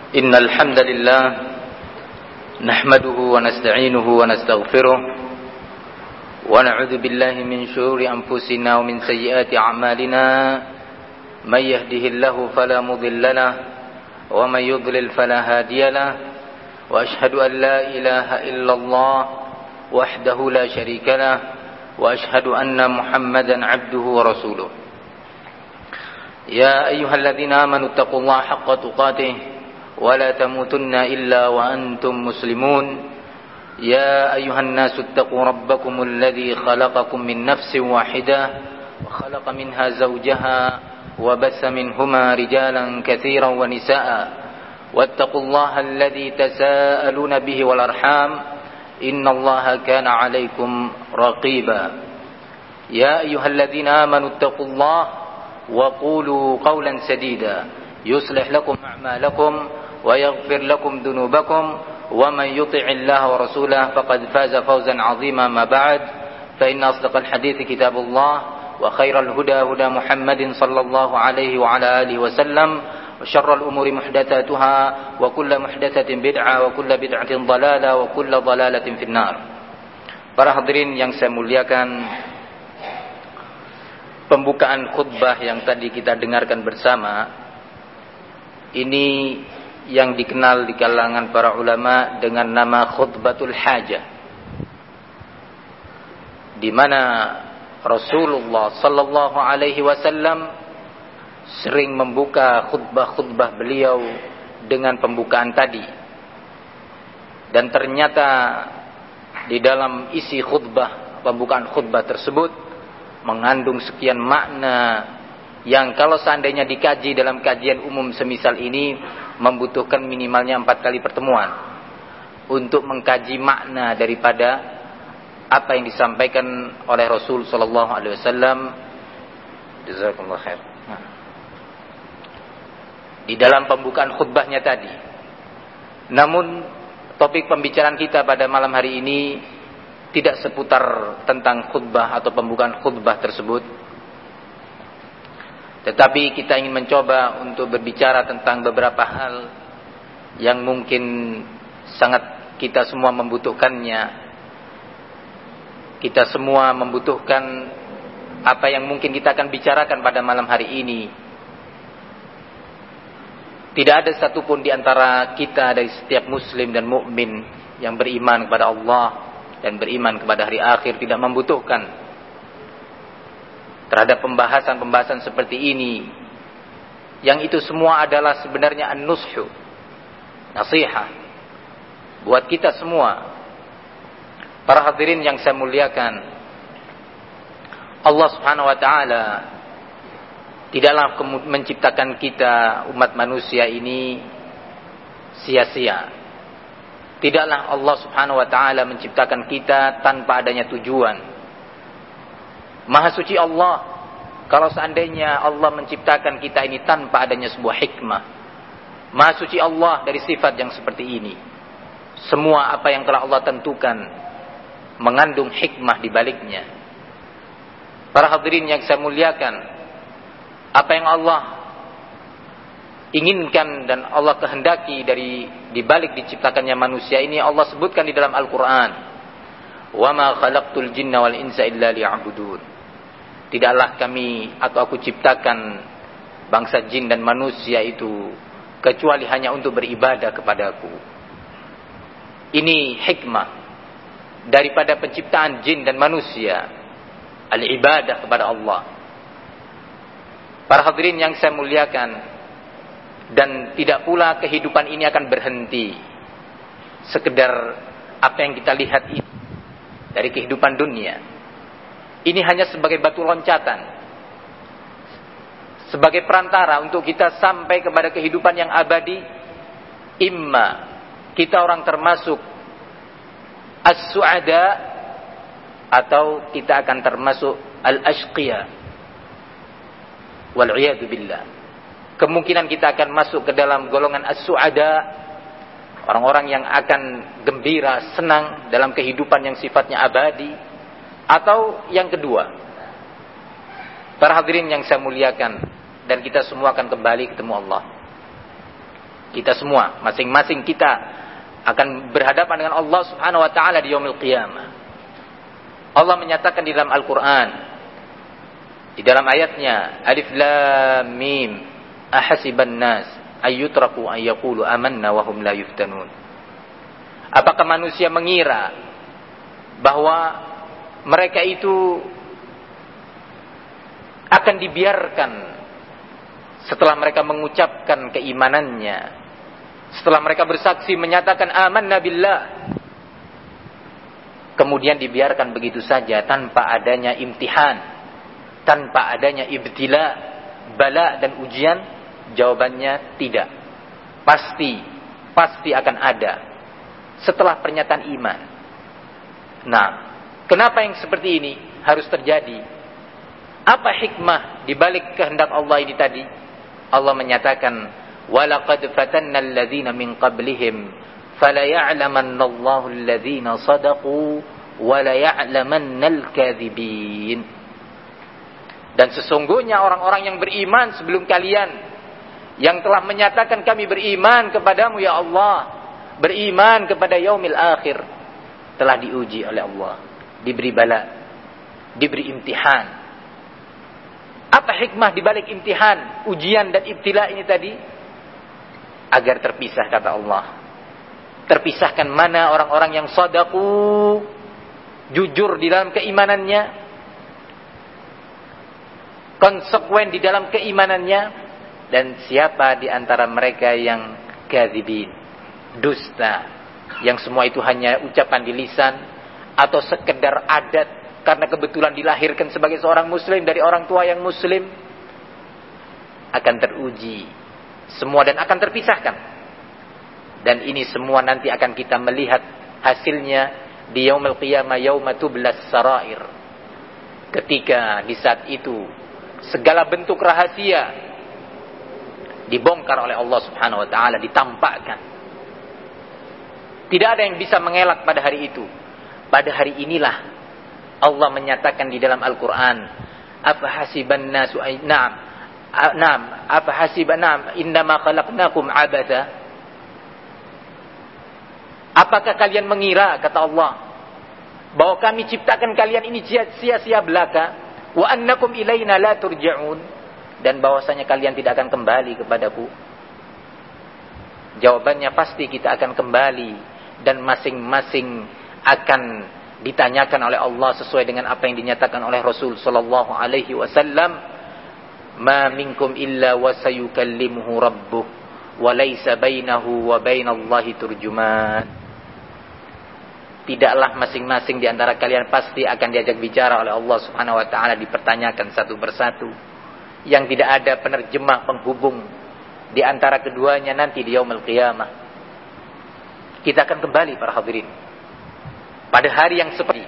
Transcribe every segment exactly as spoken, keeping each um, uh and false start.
إن الحمد لله نحمده ونستعينه ونستغفره ونعوذ بالله من شرور أنفسنا ومن سيئات أعمالنا من يهده الله فلا مضل له ومن يضلل فلا هادي له وأشهد أن لا إله إلا الله وحده لا شريك له وأشهد أن محمدا عبده ورسوله يا أيها الذين آمنوا اتقوا الله حق تقاته ولا تموتن إلا وأنتم مسلمون يا أيها الناس اتقوا ربكم الذي خلقكم من نفس واحدة وخلق منها زوجها وبث منهما رجالا كثيرا ونساء واتقوا الله الذي تساءلون به والأرحام إن الله كان عليكم رقيبا يا أيها الذين آمنوا اتقوا الله وقولوا قولا سديدا يصلح لكم أعمالكم ويغفر لكم ذنوبكم ومن يطع الله ورسوله فقد فاز فوزا عظيما ما بعد فإن أصدق الحديث كتاب الله وخير الهدى هدى محمد صلى الله عليه وعلى آله وسلم وشر الأمور محدثاتها وكل محدثة بدعة وكل بدعة ضلالة وكل ضلالة في النار. Para hadirin yang saya muliakan, pembukaan khutbah yang tadi kita dengarkan bersama ini yang dikenal di kalangan para ulama dengan nama khutbatul hajah, di mana Rasulullah sallallahu alaihi wasallam sering membuka khutbah-khutbah beliau dengan pembukaan tadi. Dan ternyata di dalam isi khutbah, pembukaan khutbah tersebut mengandung sekian makna yang kalau seandainya dikaji dalam kajian umum semisal ini membutuhkan minimalnya empat kali pertemuan untuk mengkaji makna daripada apa yang disampaikan oleh Rasul sallallahu alaihi wasallam. Jazakumullah khair. Nah, di dalam pembukaan khutbahnya tadi. Namun topik pembicaraan kita pada malam hari ini tidak seputar tentang khutbah atau pembukaan khutbah tersebut, tetapi kita ingin mencoba untuk berbicara tentang beberapa hal yang mungkin sangat kita semua membutuhkannya. Kita semua membutuhkan apa yang mungkin kita akan bicarakan pada malam hari ini. Tidak ada satupun di antara kita dari setiap muslim dan mukmin yang beriman kepada Allah dan beriman kepada hari akhir tidak membutuhkan terhadap pembahasan-pembahasan seperti ini, yang itu semua adalah sebenarnya an-nushu, nasihat buat kita semua. Para hadirin yang saya muliakan, Allah Subhanahu wa taala tidaklah menciptakan kita umat manusia ini sia-sia. Tidaklah Allah Subhanahu wa taala menciptakan kita tanpa adanya tujuan. Maha suci Allah kalau seandainya Allah menciptakan kita ini tanpa adanya sebuah hikmah. Maha suci Allah dari sifat yang seperti ini. Semua apa yang telah Allah tentukan mengandung hikmah di baliknya. Para hadirin yang saya muliakan, apa yang Allah inginkan dan Allah kehendaki dari di balik diciptakannya manusia ini Allah sebutkan di dalam Al-Qur'an. Wa ma khalaqtul jinna wal insa illa liya'budun. Tidaklah kami atau aku ciptakan bangsa jin dan manusia itu kecuali hanya untuk beribadah kepadaku. Ini hikmah daripada penciptaan jin dan manusia, al-ibadah kepada Allah. Para hadirin yang saya muliakan, dan tidak pula kehidupan ini akan berhenti sekedar apa yang kita lihat ini dari kehidupan dunia. Ini hanya sebagai batu loncatan, sebagai perantara untuk kita sampai kepada kehidupan yang abadi. Imma kita orang termasuk as-su'ada, atau kita akan termasuk al-ashqiya wal'iyadu billah. Kemungkinan kita akan masuk ke dalam golongan as-su'ada, orang-orang yang akan gembira, senang dalam kehidupan yang sifatnya abadi. Atau yang kedua, para hadirin yang saya muliakan, dan kita semua akan kembali ketemu Allah. Kita semua, masing-masing kita akan berhadapan dengan Allah Subhanahu wa taala di yaumil qiyamah. Allah menyatakan di dalam Al-Qur'an, di dalam ayatnya, Alif Lam Mim, ahasiban nas ayyutraku an yaqulu amanna wa hum la yuftanun. Apakah manusia mengira bahwa mereka itu akan dibiarkan setelah mereka mengucapkan keimanannya, setelah mereka bersaksi menyatakan amanna billah, kemudian dibiarkan begitu saja tanpa adanya imtihan, tanpa adanya ibtila, bala dan ujian? Jawabannya tidak. Pasti, pasti akan ada setelah pernyataan iman. Nah, kenapa yang seperti ini harus terjadi? Apa hikmah di balik kehendak Allah ini tadi? Allah menyatakan, "Walaqad fatanna alladhina min qablihim falaya'lamanna Allahu alladhina shadaqu wa la ya'lamannal kadhibin." Dan sesungguhnya orang-orang yang beriman sebelum kalian, yang telah menyatakan kami beriman kepadamu ya Allah, beriman kepada yaumil akhir, telah diuji oleh Allah, diberi bala, diberi imtihan. Apa hikmah di balik imtihan, ujian dan ibtila ini tadi? Agar terpisah, kata Allah. Terpisahkan mana orang-orang yang shadaku, jujur di dalam keimanannya, konsekuen di dalam keimanannya, dan siapa di antara mereka yang kadzibin, dusta, yang semua itu hanya ucapan di lisan atau sekedar adat karena kebetulan dilahirkan sebagai seorang muslim dari orang tua yang muslim, akan teruji semua dan akan terpisahkan. Dan ini semua nanti akan kita melihat hasilnya di yaumul qiyamah, yauma tublas sarair. Ketika di saat itu segala bentuk rahasia dibongkar oleh Allah Subhanahu wa taala, ditampakkan. Tidak ada yang bisa mengelak pada hari itu. Pada hari inilah Allah menyatakan di dalam Al-Qur'an, "Afa hasiban nasu ay na'am na'am afa hasiban na'am innama khalaqnakum abatha." Apakah kalian mengira, kata Allah, bahwa kami ciptakan kalian ini sia-sia belaka, wa annakum ilaina la turja'un, dan bahwasanya kalian tidak akan kembali kepadaku? Jawabannya pasti kita akan kembali, dan masing-masing akan ditanyakan oleh Allah sesuai dengan apa yang dinyatakan oleh Rasul sallallahu alaihi wasallam, "Ma minkum illa wa sayukallimuhu rabbuh wa laisa bainahu wa bainallahi turjuman." Tidaklah masing-masing di antara kalian pasti akan diajak bicara oleh Allah Subhanahu wa taala, dipertanyakan satu persatu, yang tidak ada penerjemah penghubung di antara keduanya nanti di yaumul qiyamah. Kita akan kembali para hadirin pada hari yang seperti,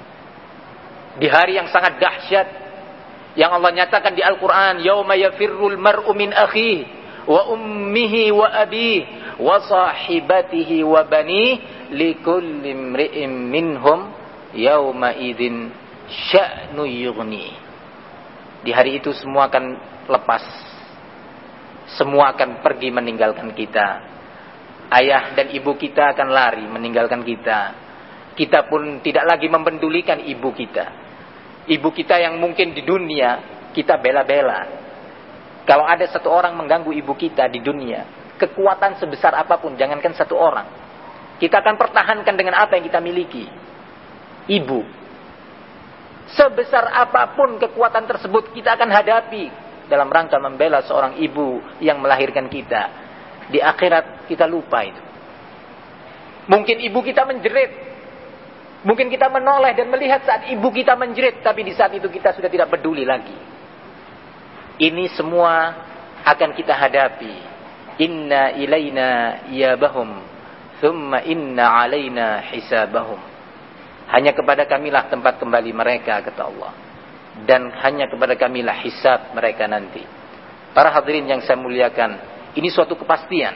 di hari yang sangat dahsyat yang Allah nyatakan di Al-Qur'an, "Yauma yafirrul mar'u min akhihi wa ummihi wa abihi wa sahibatihi wa banihi likulli imri'in minhum yauma idzin sya'nu yughni." Di hari itu semua akan lepas, semua akan pergi meninggalkan kita. Ayah dan ibu kita akan lari meninggalkan kita. Kita pun tidak lagi mempedulikan ibu kita. Ibu kita yang mungkin di dunia kita bela-bela. Kalau ada satu orang mengganggu ibu kita di dunia, kekuatan sebesar apapun, jangankan satu orang, kita akan pertahankan dengan apa yang kita miliki. Ibu, sebesar apapun kekuatan tersebut, kita akan hadapi dalam rangka membela seorang ibu yang melahirkan kita. Di akhirat kita lupa itu. Mungkin ibu kita menjerit, mungkin kita menoleh dan melihat saat ibu kita menjerit, tapi di saat itu kita sudah tidak peduli lagi. Ini semua akan kita hadapi. Inna ilaina iyabahum thumma inna alaina hisabahum. Hanya kepada kamilah tempat kembali mereka, kata Allah, dan hanya kepada kamilah hisab mereka nanti. Para hadirin yang saya muliakan, ini suatu kepastian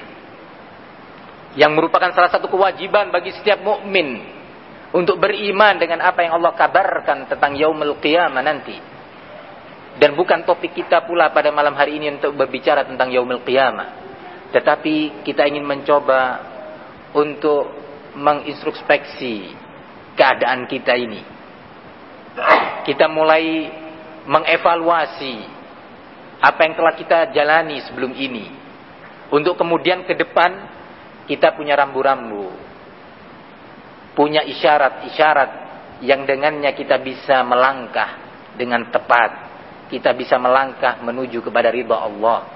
yang merupakan salah satu kewajiban bagi setiap mukmin untuk beriman dengan apa yang Allah kabarkan tentang yaumul qiyamah nanti. Dan bukan topik kita pula pada malam hari ini untuk berbicara tentang yaumul qiyamah. Tetapi kita ingin mencoba untuk mengintrospeksi keadaan kita ini. Kita mulai mengevaluasi apa yang telah kita jalani sebelum ini, untuk kemudian ke depan kita punya rambu-rambu, punya isyarat-isyarat yang dengannya kita bisa melangkah dengan tepat, kita bisa melangkah menuju kepada ridha Allah.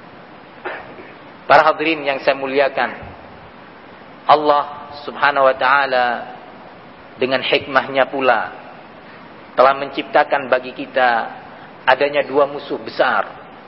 Para hadirin yang saya muliakan, Allah subhanahu wa ta'ala dengan hikmahnya pula telah menciptakan bagi kita adanya dua musuh besar.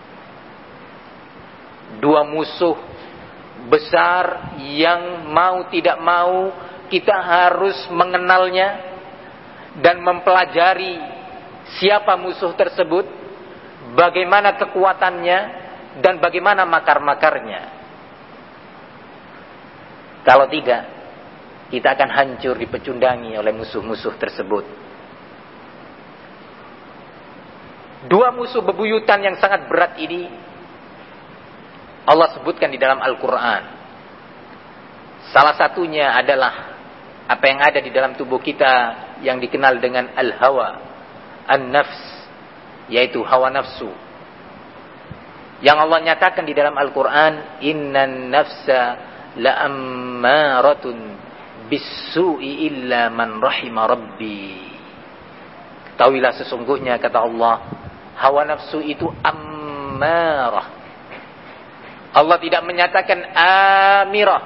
Dua musuh besar yang mau tidak mau kita harus mengenalnya dan mempelajari siapa musuh tersebut, bagaimana kekuatannya, dan bagaimana makar-makarnya. Kalau tidak, kita akan hancur dipecundangi oleh musuh-musuh tersebut. Dua musuh bebuyutan yang sangat berat ini Allah sebutkan di dalam Al-Quran. Salah satunya adalah apa yang ada di dalam tubuh kita yang dikenal dengan al-hawa, an-nafs, yaitu hawa nafsu. Yang Allah nyatakan di dalam Al-Quran, innan nafsa la'ammaratun bis-su'i illa man rahima rabbi. Ketahuilah sesungguhnya, kata Allah, hawa nafsu itu ammarah. Allah tidak menyatakan amirah.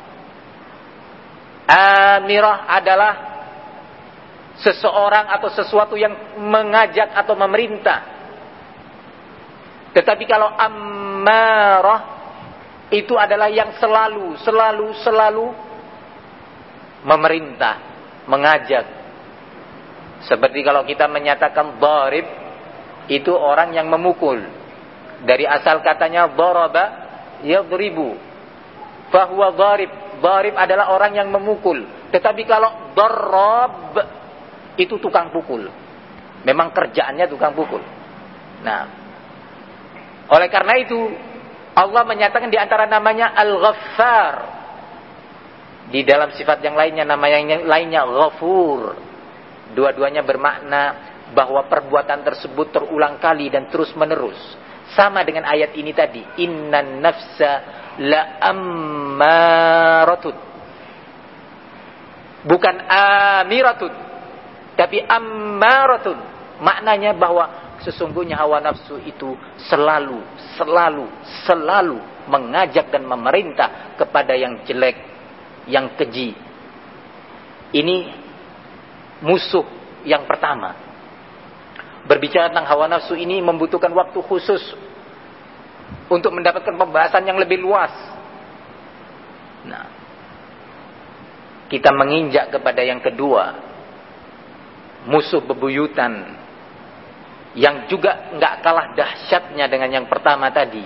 Amirah adalah seseorang atau sesuatu yang mengajak atau memerintah. Tetapi kalau ammarah itu adalah yang selalu, selalu, selalu memerintah, mengajak. Seperti kalau kita menyatakan dharib, itu orang yang memukul. Dari asal katanya dharaba yadribu, fahuwa dharib. Dharib adalah orang yang memukul. Tetapi kalau dharab, itu tukang pukul. Memang kerjaannya tukang pukul. Nah, oleh karena itu Allah menyatakan di antara namanya Al-Ghaffar. Di dalam sifat yang lainnya, nama yang lainnya Ghafur. Dua-duanya bermakna bahwa perbuatan tersebut terulang kali dan terus menerus. Sama dengan ayat ini tadi, innan nafsa la'ammaratun. Bukan amiratun, tapi ammaratun. Maknanya bahwa sesungguhnya hawa nafsu itu selalu, selalu, selalu mengajak dan memerintah kepada yang jelek, yang keji. Ini musuh yang pertama. Berbicara tentang hawa nafsu ini membutuhkan waktu khusus untuk mendapatkan pembahasan yang lebih luas. Nah, kita menginjak kepada yang kedua, musuh bebuyutan yang juga nggak kalah dahsyatnya dengan yang pertama tadi.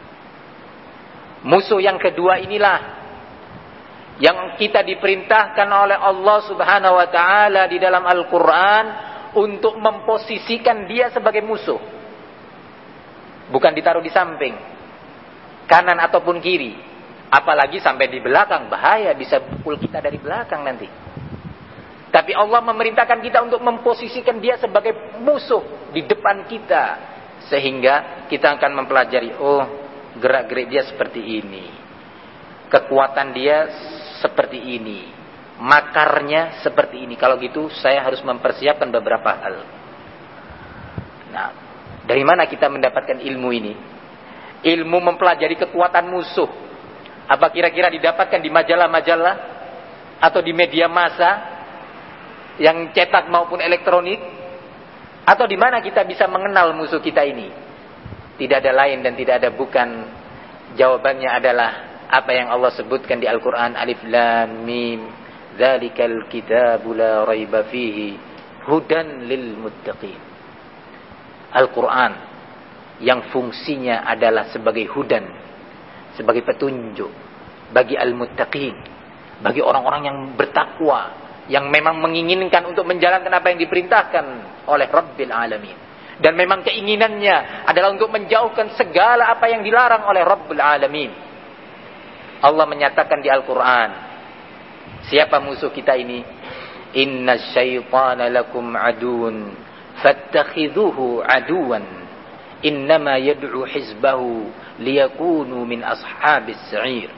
Musuh yang kedua inilah yang kita diperintahkan oleh Allah Subhanahu wa taala di dalam Al-Qur'an untuk memposisikan dia sebagai musuh. Bukan ditaruh di samping, kanan ataupun kiri, apalagi sampai di belakang, bahaya, bisa pukul kita dari belakang nanti. Tapi Allah memerintahkan kita untuk memposisikan dia sebagai musuh di depan kita, sehingga kita akan mempelajari, oh, gerak-gerik dia seperti ini, kekuatan dia seperti ini, makarnya seperti ini. Kalau gitu saya harus mempersiapkan beberapa hal. Nah, dari mana kita mendapatkan ilmu ini? Ilmu mempelajari kekuatan musuh. Apa kira-kira didapatkan di majalah-majalah atau di media massa yang cetak maupun elektronik? Atau di mana kita bisa mengenal musuh kita ini? Tidak ada lain dan tidak ada bukan. Jawabannya adalah apa yang Allah sebutkan di Al-Quran, Alif Lam Mim, Dzalikal kitabu la raiba fihi hudan lil muttaqin. Al-Quran yang fungsinya adalah sebagai hudan, sebagai petunjuk bagi al-muttaqin, bagi orang-orang yang bertakwa, yang memang menginginkan untuk menjalankan apa yang diperintahkan oleh Rabbil Alamin, dan memang keinginannya adalah untuk menjauhkan segala apa yang dilarang oleh Rabbil Alamin. Allah menyatakan di Al-Quran, siapa musuh kita ini? Inna syaitana lakum aduun fattakhidhuhu aduwan innama yad'u hizbahu liyakunu min ashabis sa'ir.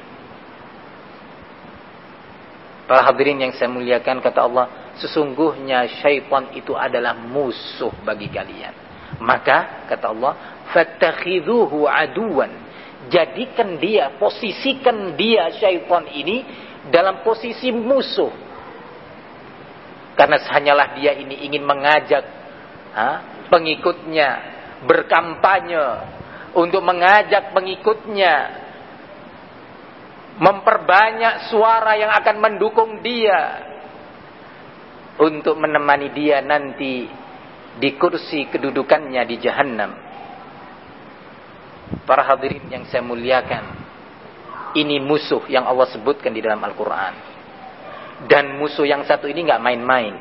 Para hadirin yang saya muliakan, kata Allah, sesungguhnya syaitan itu adalah musuh bagi kalian. Maka kata Allah, fattakhidhuhu aduwan, jadikan dia, posisikan dia syaitan ini dalam posisi musuh. Karena hanyalah dia ini ingin mengajak ha, pengikutnya berkampanye, untuk mengajak pengikutnya memperbanyak suara yang akan mendukung dia, untuk menemani dia nanti di kursi kedudukannya di Jahannam. Para hadirin yang saya muliakan, ini musuh yang Allah sebutkan di dalam Al-Quran. Dan musuh yang satu ini gak main-main.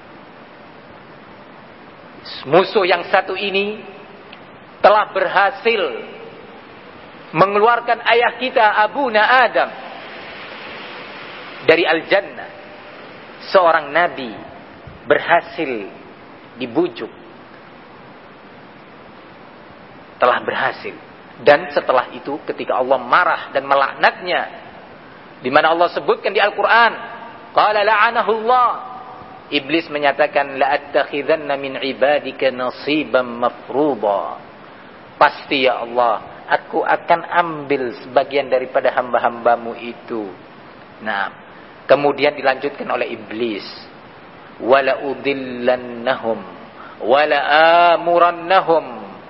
Musuh yang satu ini telah berhasil mengeluarkan ayah kita Abuna Adam dari Al-Jannah. Seorang nabi berhasil dibujuk, telah berhasil. Dan setelah itu ketika Allah marah dan melaknatnya, di mana Allah sebutkan di Al-Quran, qala la'anahullah, iblis menyatakan, la'attakhidanna min ibadika nasiban mafruḍa, pasti ya Allah, aku akan ambil sebagian daripada hamba-hambamu itu. Nah, kemudian dilanjutkan oleh iblis, wala udillannahum wala amurannahum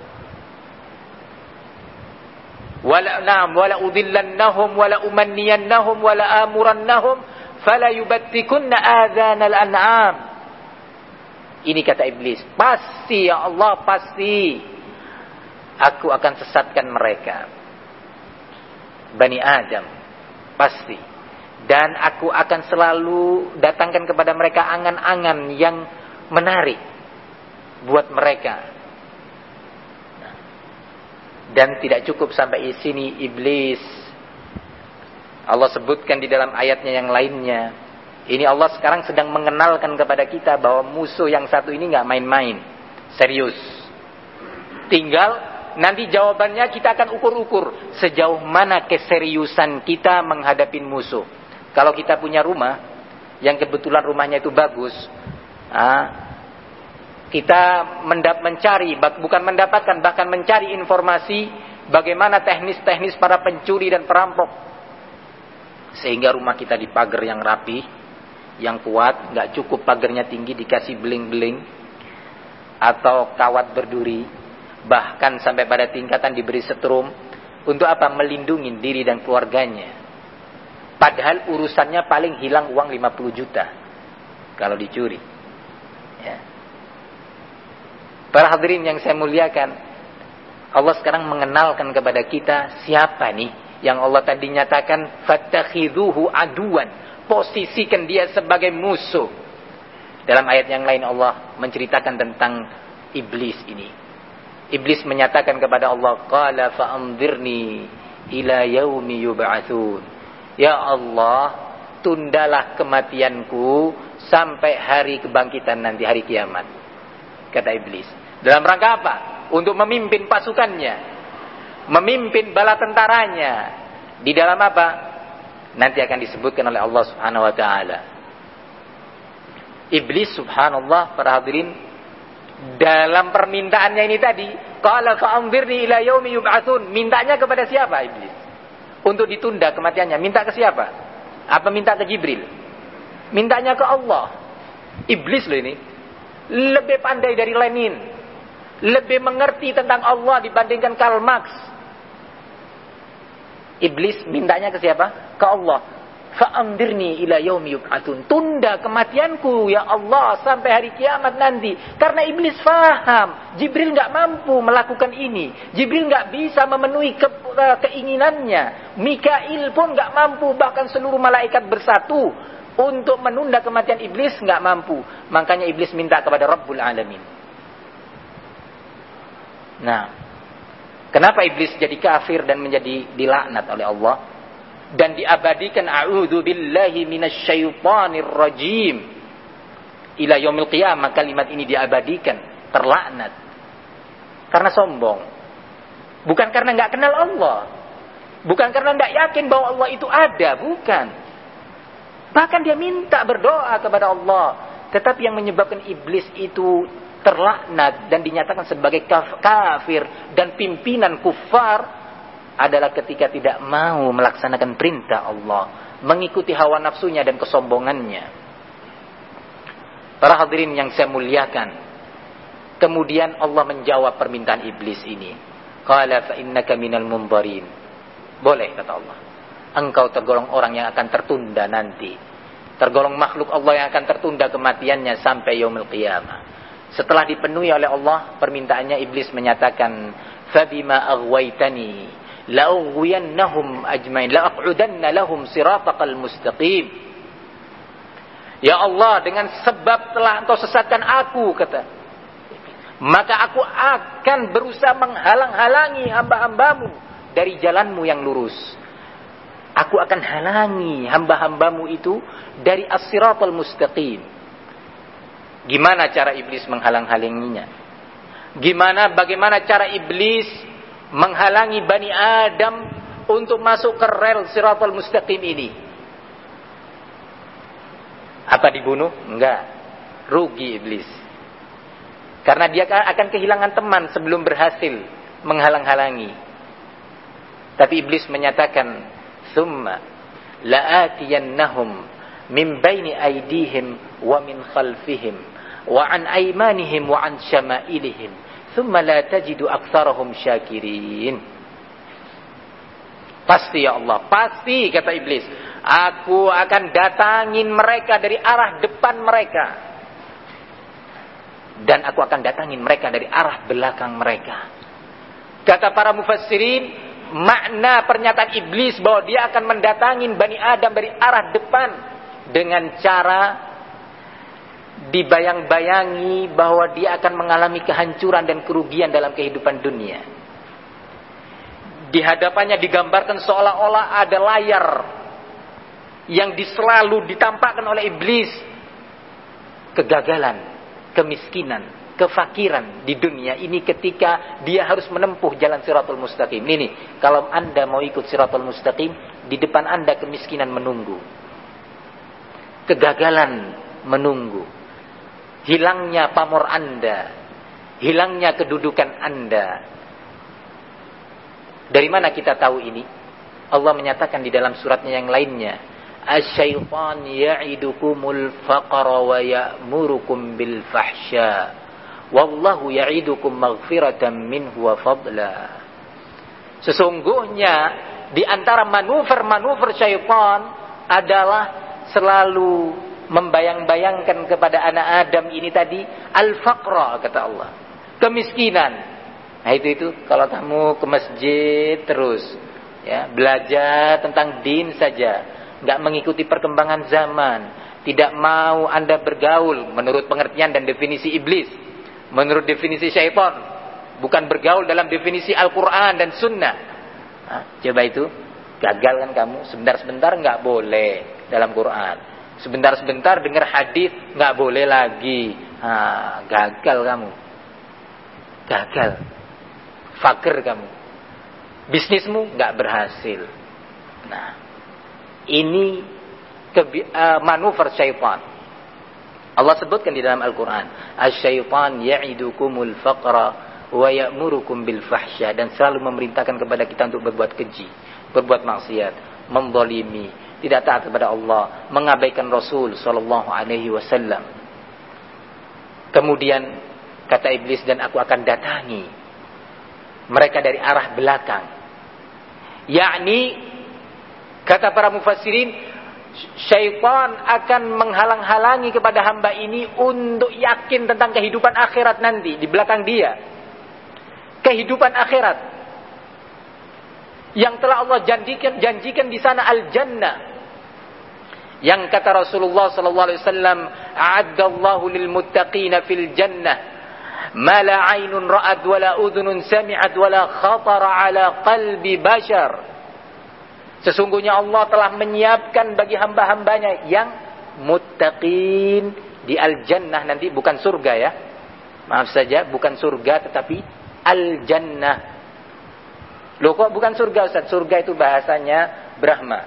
wala na'am wala udillannahum wala umanniyannahum wala amurannahum fala yubattikunna adhanal an'am. Ini kata iblis, pasti ya Allah, pasti aku akan sesatkan mereka, Bani Adam, pasti. Dan aku akan selalu datangkan kepada mereka angan-angan yang menarik buat mereka. Dan tidak cukup sampai di sini iblis. Allah sebutkan di dalam ayatnya yang lainnya. Ini Allah sekarang sedang mengenalkan kepada kita bahwa musuh yang satu ini gak main-main, serius. Tinggal nanti jawabannya kita akan ukur-ukur sejauh mana keseriusan kita menghadapi musuh. Kalau kita punya rumah yang kebetulan rumahnya itu bagus, ah, kita mendap mencari, bukan mendapatkan, bahkan mencari informasi bagaimana teknis-teknis para pencuri dan perampok, sehingga rumah kita dipagar yang rapi, yang kuat. Nggak cukup pagarnya tinggi, dikasih beling-beling atau kawat berduri, bahkan sampai pada tingkatan diberi setrum. Untuk apa? Melindungi diri dan keluarganya. Padahal urusannya paling hilang uang lima puluh juta kalau dicuri, ya. Para hadirin yang saya muliakan, Allah sekarang mengenalkan kepada kita siapa nih yang Allah tadi nyatakan fattakhidhuhu aduwan, posisikan dia sebagai musuh. Dalam ayat yang lain Allah menceritakan tentang iblis ini. Iblis menyatakan kepada Allah, qala fa'anzirni ila yaumi yub'atsun. Ya Allah, tundalah kematianku sampai hari kebangkitan nanti, hari kiamat, kata iblis. Dalam rangka apa? Untuk memimpin pasukannya, memimpin bala tentaranya. Di dalam apa? Nanti akan disebutkan oleh Allah Subhanahu wa taala. Iblis, subhanallah, para hadirin, dalam permintaannya ini tadi, qala fa'anzirni ila yaumi yub'atsun, mintanya kepada siapa iblis? Untuk ditunda kematiannya, minta ke siapa? Apa minta ke Jibril? Mintanya ke Allah. Iblis loh ini, lebih pandai dari Lenin, lebih mengerti tentang Allah dibandingkan Karl Marx. Iblis mintanya ke siapa? Ke Allah. Fa'andirni ila yaumi yub'atsun, tunda kematianku ya Allah sampai hari kiamat nanti. Karena iblis faham Jibril enggak mampu melakukan ini, Jibril enggak bisa memenuhi ke, uh, keinginannya, Mikail pun enggak mampu, bahkan seluruh malaikat bersatu untuk menunda kematian iblis enggak mampu. Makanya iblis minta kepada Rabbul Alamin. Nah, kenapa iblis jadi kafir dan menjadi dilaknat oleh Allah? dan diabadikan a'udzu billahi minasyaitonir rajim ila yaumil qiyamah. Kalimat ini diabadikan, terlaknat karena sombong, bukan karena enggak kenal Allah, bukan karena enggak yakin bahwa Allah itu ada, bukan. Bahkan dia minta berdoa kepada Allah, tetapi yang menyebabkan iblis itu terlaknat dan dinyatakan sebagai kafir dan pimpinan kufar adalah ketika tidak mau melaksanakan perintah Allah, mengikuti hawa nafsunya dan kesombongannya. Para hadirin yang saya muliakan, kemudian Allah menjawab permintaan iblis ini. Qala fa innaka minal munzarin. Boleh, kata Allah, engkau tergolong orang yang akan tertunda nanti, tergolong makhluk Allah yang akan tertunda kematiannya sampai yaumil qiyamah. Setelah dipenuhi oleh Allah permintaannya, iblis menyatakan, fabima aghwaytani la'ughwiyannahum ajmain la'aq'udanna lahum siratal mustaqim. Ya Allah, dengan sebab telah engkau sesatkan aku, kata, maka aku akan berusaha menghalang-halangi hamba-hambamu dari jalanmu yang lurus. Aku akan halangi hamba-hambamu itu dari as-siratal mustaqim. Gimana cara iblis menghalang-halanginya? Gimana, bagaimana cara iblis menghalangi Bani Adam untuk masuk ke rel siratal mustaqim ini? Apa dibunuh? Enggak. Rugi iblis. Karena dia akan kehilangan teman sebelum berhasil menghalang-halangi. Tapi iblis menyatakan, "Tsumma la'atiyannahum min baini aydihim wa min khalfihim wa an aymanihim wa an syama'ilihim thumma la tajidu aktsarahum syakirin." Pasti ya Allah, pasti, kata iblis, aku akan datangin mereka dari arah depan mereka, dan aku akan datangin mereka dari arah belakang mereka. Kata para mufassirin, makna pernyataan iblis bahwa dia akan mendatangin Bani Adam dari arah depan dengan cara dibayang-bayangi bahwa dia akan mengalami kehancuran dan kerugian dalam kehidupan dunia. Di hadapannya digambarkan seolah-olah ada layar yang selalu ditampakkan oleh iblis. Kegagalan, kemiskinan, kefakiran di dunia ini ketika dia harus menempuh jalan siratul mustaqim. Ini nih, kalau Anda mau ikut siratul mustaqim, di depan Anda kemiskinan menunggu, kegagalan menunggu, hilangnya pamor Anda, hilangnya kedudukan Anda. Dari mana kita tahu ini? Allah menyatakan di dalam suratnya yang lainnya, asy-syaitan ya'idukumul faqra wa ya'murukum bil fahsya wallahu ya'idukum maghfiratan minhu wa fadla. Sesungguhnya di antara manuver-manuver syaitan adalah selalu membayang-bayangkan kepada anak Adam ini tadi al-faqra, kata Allah, kemiskinan. Nah itu itu kalau kamu ke masjid terus, ya, belajar tentang din saja, nggak mengikuti perkembangan zaman, tidak mau Anda bergaul menurut pengertian dan definisi iblis, menurut definisi syaitan, bukan bergaul dalam definisi Al-Quran dan Sunnah. Nah, coba itu, gagal kan kamu. Sebentar-sebentar nggak boleh dalam Quran, sebentar-sebentar dengar hadis nggak boleh lagi. Nah, gagal kamu, gagal. Fakir kamu, bisnismu nggak berhasil. Nah, ini kebi- uh, manuver syaitan. Allah sebutkan di dalam Al-Quran, asy-syaitan ya'idukumul faqra wa ya'murukum bil fahsya, dan selalu memerintahkan kepada kita untuk berbuat keji, berbuat maksiat, menzalimi, tidak taat kepada Allah, mengabaikan Rasul sallallahu alaihi wasallam. Kemudian kata iblis, dan aku akan datangi mereka dari arah belakang. Yakni, kata para mufassirin, syaitan akan menghalang-halangi kepada hamba ini untuk yakin tentang kehidupan akhirat nanti di belakang dia. Kehidupan akhirat yang telah Allah janjikan, janjikan di sana al-jannah. Yang kata Rasulullah sallallahu alaihi wasallam, a'addallahu lil muttaqina fil jannah ma la 'ainun ra'at wa la udhunun sami'at wa la khatara 'ala qalbi bashar. Sesungguhnya Allah telah menyiapkan bagi hamba-hambanya yang muttaqin di al-jannah nanti, bukan surga ya. Maaf saja, bukan surga tetapi al-jannah. Loh kok bukan surga Ustaz? Surga itu bahasanya Brahma,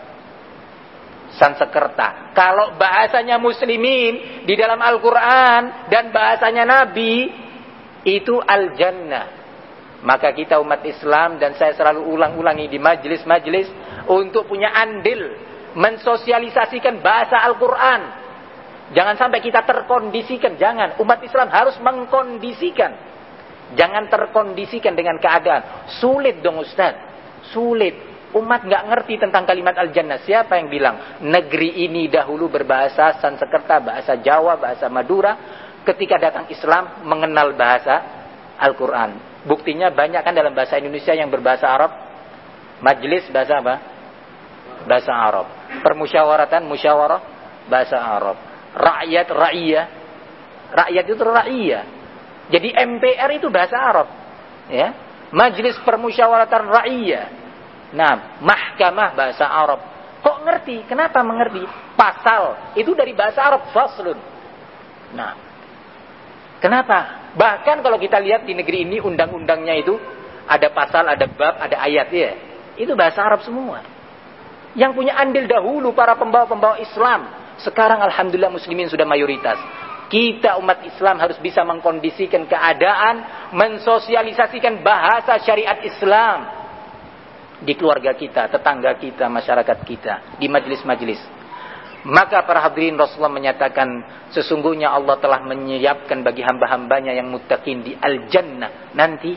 Sansekerta. Kalau bahasanya muslimin di dalam Al-Quran dan bahasanya Nabi itu al-jannah. Maka kita umat Islam, dan saya selalu ulang-ulangi di majelis-majelis, untuk punya andil mensosialisasikan bahasa Al-Quran. Jangan sampai kita terkondisikan. Jangan. Umat Islam harus mengkondisikan. Jangan terkondisikan dengan keadaan. Sulit dong Ustaz. Sulit. Umat gak ngerti tentang kalimat Al-Jannah. Siapa yang bilang negeri ini dahulu berbahasa Sansekerta, bahasa Jawa, bahasa Madura. Ketika datang Islam mengenal bahasa Al-Quran. Buktinya banyak kan dalam bahasa Indonesia yang berbahasa Arab. Majlis bahasa apa? Bahasa Arab. Permusyawaratan, musyawarah, bahasa Arab. Rakyat, ra'iyah. Rakyat itu ra'iyah. Jadi M P R itu bahasa Arab. Ya. Majlis permusyawaratan ra'iyah. Nah, mahkamah bahasa Arab. Kok ngerti? Kenapa mengerti? Pasal itu dari bahasa Arab, faslun. Nah, kenapa? Bahkan kalau kita lihat di negeri ini undang-undangnya itu ada pasal, ada bab, ada ayat ya. Itu bahasa Arab semua. Yang punya andil dahulu para pembawa-pembawa Islam. Sekarang alhamdulillah muslimin sudah mayoritas. Kita umat Islam harus bisa mengkondisikan keadaan, mensosialisasikan bahasa syariat Islam di keluarga kita, tetangga kita, masyarakat kita, di majelis-majelis. Maka para hadirin, Rasulullah menyatakan sesungguhnya Allah telah menyiapkan bagi hamba-hambanya yang muttaqin di al-jannah nanti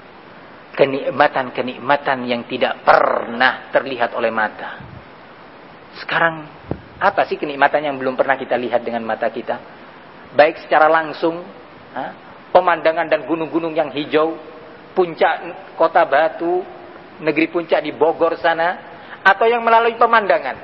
kenikmatan-kenikmatan yang tidak pernah terlihat oleh mata. Sekarang apa sih kenikmatan yang belum pernah kita lihat dengan mata kita? Baik secara langsung, ha? Pemandangan dan gunung-gunung yang hijau, puncak kota Batu, negeri puncak di Bogor sana, atau yang melalui pemandangan.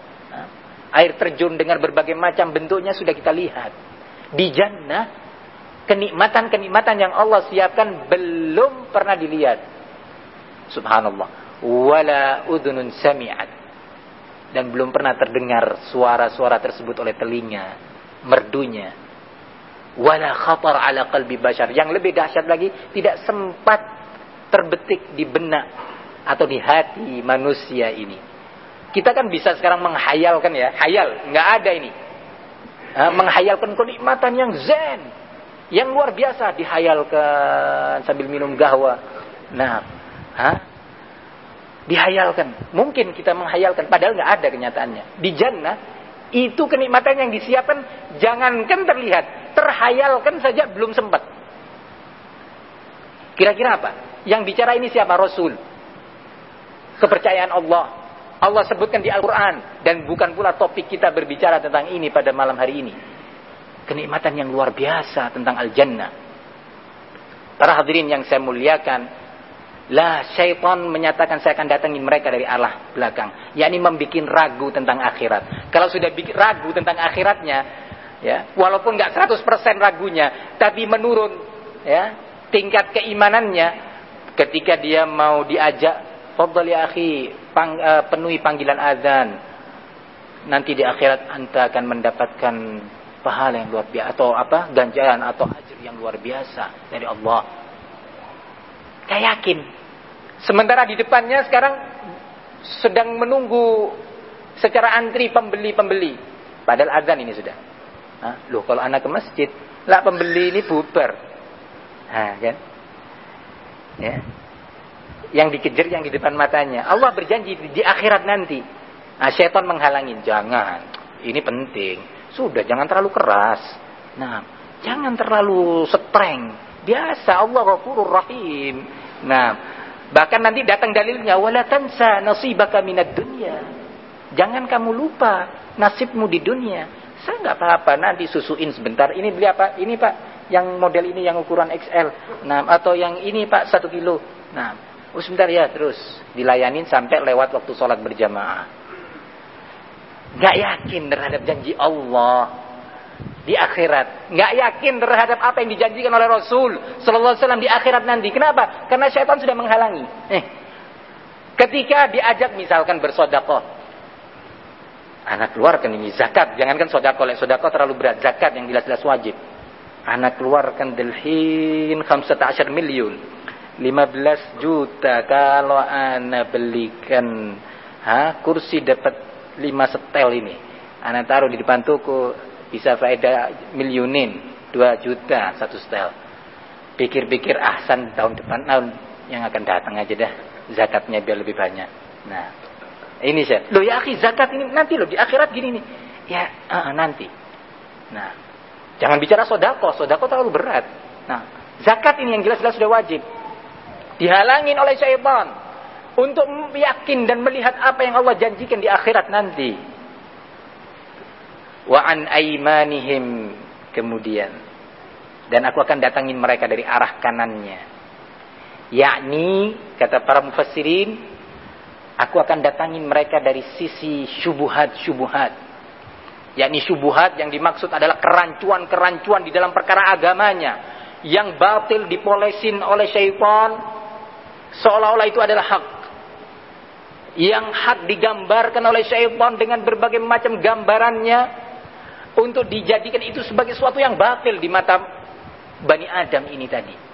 Air terjun dengan berbagai macam bentuknya sudah kita lihat. Di jannah, kenikmatan-kenikmatan yang Allah siapkan belum pernah dilihat. Subhanallah. Wala udhunun sami'at. Dan belum pernah terdengar suara-suara tersebut oleh telinga. Merdunya. Wala khatar ala qalbi bashar. Yang lebih dahsyat lagi, tidak sempat terbetik di benak atau di hati manusia ini. Kita kan bisa sekarang menghayalkan ya, hayal, nggak ada ini. Ha, menghayalkan kenikmatan yang zen, yang luar biasa, dihayalkan sambil minum gahwa. Nah, ha? Dihayalkan. Mungkin kita menghayalkan, padahal nggak ada kenyataannya. Di jannah itu kenikmatan yang disiapkan, jangankan terlihat, terhayalkan saja belum sempat. Kira-kira apa? Yang bicara ini siapa? Rasul. Kepercayaan Allah. Allah sebutkan di Al-Quran. Dan bukan pula topik kita berbicara tentang ini pada malam hari ini. Kenikmatan yang luar biasa tentang Al-Jannah. Para hadirin yang saya muliakan. Lah, syaitan menyatakan saya akan datangi mereka dari arah belakang. Yakni membuat ragu tentang akhirat. Kalau sudah bikin ragu tentang akhiratnya, ya, walaupun nggak seratus persen ragunya, tapi menurun ya, tingkat keimanannya ketika dia mau diajak, fadhal ya akhi, Pang, uh, penuhi panggilan azan. Nanti di akhirat anda akan mendapatkan pahala yang luar biasa, atau apa, ganjaran atau ajr yang luar biasa dari Allah. Saya yakin. Sementara di depannya sekarang sedang menunggu secara antri pembeli-pembeli. Padahal azan ini sudah. Hah? Loh, kalau anak ke masjid, lah pembeli ini bubar. Nah, kan? Ya. Yang dikejar yang di depan matanya. Allah berjanji di, di akhirat nanti. Nah, syaitan menghalangi. Jangan. Ini penting. Sudah, jangan terlalu keras. Nah, jangan terlalu streng. Biasa, Allah Ghafurur Rahim. Nah, bahkan nanti datang dalilnya. Wala tansa nasibaka minad dunya. Jangan kamu lupa nasibmu di dunia. Saya nggak apa-apa, nanti susuin sebentar. Ini beli apa? Ini Pak, yang model ini yang ukuran X L. Nah, atau yang ini Pak, satu kilo. Nah, oh sebentar ya, terus dilayanin sampai lewat waktu sholat berjamaah. Gak yakin terhadap janji Allah di akhirat. Gak yakin terhadap apa yang dijanjikan oleh Rasul Sallallahu Alaihi Wasallam di akhirat nanti. Kenapa? Karena syaitan sudah menghalangi. Eh, Ketika diajak misalkan bersedekah, anak keluarkan ini zakat, jangankan sedekah, lek sedekah terlalu berat, zakat yang jelas-jelas wajib. Anak keluarkan delhin khamsata asyar milyun, lima belas juta. Kalau anak belikan ha, kursi dapat lima setel ini, anak taruh di depan toko bisa faedah miliunin, dua juta satu setel. Pikir-pikir ahsan tahun depan, tahun yang akan datang aja dah zakatnya biar lebih banyak. Nah, ini saya. Loh ya akhi, zakat ini nanti loh di akhirat gini nih. Ya, uh, nanti. Nah, jangan bicara sodako, sodako terlalu berat. Nah, zakat ini yang jelas-jelas sudah wajib. Dihalangin oleh syaitan untuk yakin dan melihat apa yang Allah janjikan di akhirat nanti. Wa an aimanihim, kemudian, dan aku akan datangin mereka dari arah kanannya. Yakni, kata para mufassirin, aku akan datangin mereka dari sisi syubuhat-syubuhat. Yakni syubuhat yang dimaksud adalah kerancuan-kerancuan di dalam perkara agamanya, yang batil dipolesin oleh syaitan seolah-olah itu adalah hak. Yang hak digambarkan oleh syaitan dengan berbagai macam gambarannya untuk dijadikan itu sebagai sesuatu yang batil di mata Bani Adam ini tadi.